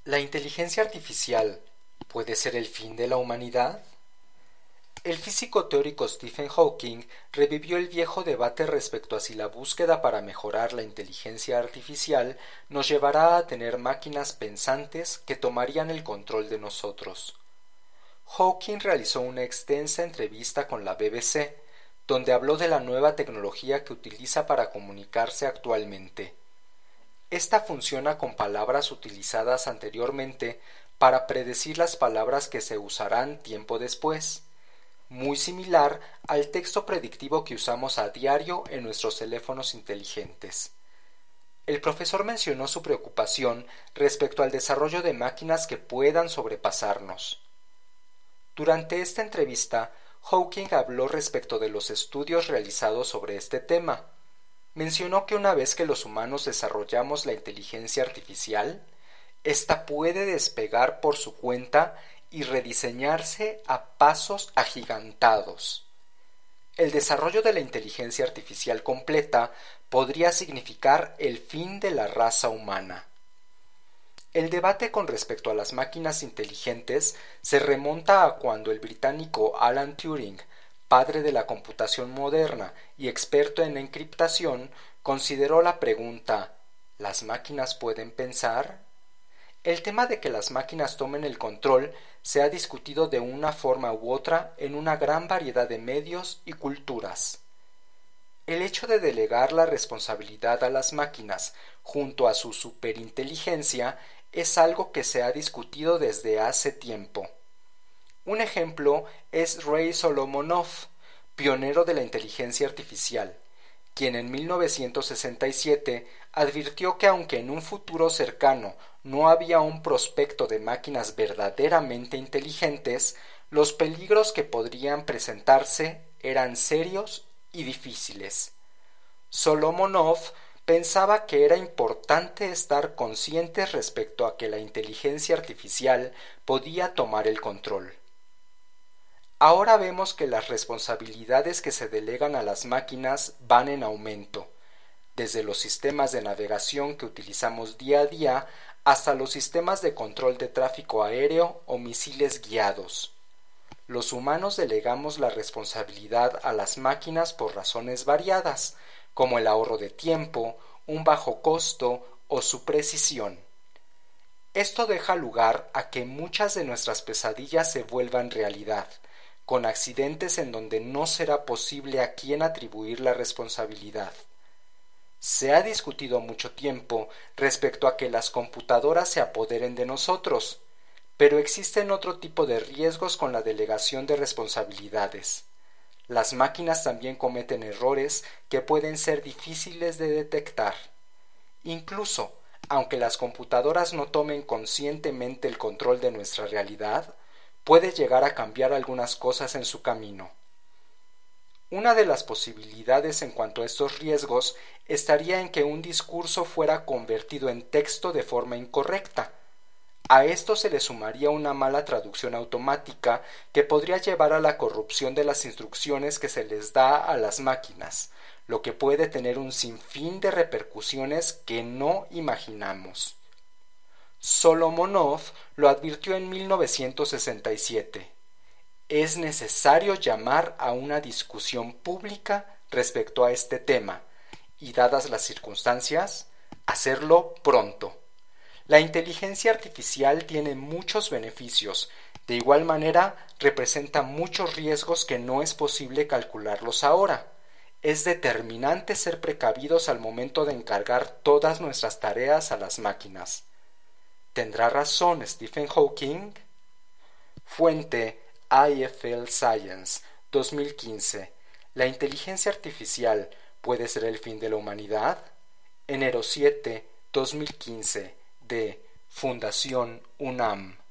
¿La inteligencia artificial puede ser el fin de la humanidad? El físico teórico Stephen Hawking revivió el viejo debate respecto a si la búsqueda para mejorar la inteligencia artificial nos llevará a tener máquinas pensantes que tomarían el control de nosotros. Hawking realizó una extensa entrevista con la BBC, donde habló de la nueva tecnología que utiliza para comunicarse actualmente. Esta funciona con palabras utilizadas anteriormente para predecir las palabras que se usarán tiempo después, muy similar al texto predictivo que usamos a diario en nuestros teléfonos inteligentes. El profesor mencionó su preocupación respecto al desarrollo de máquinas que puedan sobrepasarnos. Durante esta entrevista, Hawking habló respecto de los estudios realizados sobre este tema. Mencionó que una vez que los humanos desarrollamos la inteligencia artificial, ésta puede despegar por su cuenta y rediseñarse a pasos agigantados. El desarrollo de la inteligencia artificial completa podría significar el fin de la raza humana. El debate con respecto a las máquinas inteligentes se remonta a cuando el británico Alan Turing, padre de la computación moderna y experto en encriptación, consideró la pregunta ¿las máquinas pueden pensar? El tema de que las máquinas tomen el control se ha discutido de una forma u otra en una gran variedad de medios y culturas. El hecho de delegar la responsabilidad a las máquinas junto a su superinteligencia es algo que se ha discutido desde hace tiempo. Un ejemplo es Ray Solomonoff, pionero de la inteligencia artificial, quien en 1967 advirtió que aunque en un futuro cercano no había un prospecto de máquinas verdaderamente inteligentes, los peligros que podrían presentarse eran serios y difíciles. Solomonoff pensaba que era importante estar conscientes respecto a que la inteligencia artificial podía tomar el control. Ahora vemos que las responsabilidades que se delegan a las máquinas van en aumento, desde los sistemas de navegación que utilizamos día a día hasta los sistemas de control de tráfico aéreo o misiles guiados. Los humanos delegamos la responsabilidad a las máquinas por razones variadas, como el ahorro de tiempo, un bajo costo o su precisión. Esto deja lugar a que muchas de nuestras pesadillas se vuelvan realidad, con accidentes en donde no será posible a quién atribuir la responsabilidad. Se ha discutido mucho tiempo respecto a que las computadoras se apoderen de nosotros, pero existen otro tipo de riesgos con la delegación de responsabilidades. Las máquinas también cometen errores que pueden ser difíciles de detectar. Incluso, aunque las computadoras no tomen conscientemente el control de nuestra realidad, puede llegar a cambiar algunas cosas en su camino. Una de las posibilidades en cuanto a estos riesgos estaría en que un discurso fuera convertido en texto de forma incorrecta. A esto se le sumaría una mala traducción automática que podría llevar a la corrupción de las instrucciones que se les da a las máquinas, lo que puede tener un sinfín de repercusiones que no imaginamos. Solomonoff lo advirtió en 1967. Es necesario llamar a una discusión pública respecto a este tema y, dadas las circunstancias, hacerlo pronto. La inteligencia artificial tiene muchos beneficios, de igual manera representa muchos riesgos que no es posible calcularlos ahora. Es determinante ser precavidos al momento de encargar todas nuestras tareas a las máquinas. ¿Tendrá razón Stephen Hawking? Fuente IFL Science, 2015. ¿La inteligencia artificial puede ser el fin de la humanidad? Enero 7, 2015. De Fundación UNAM.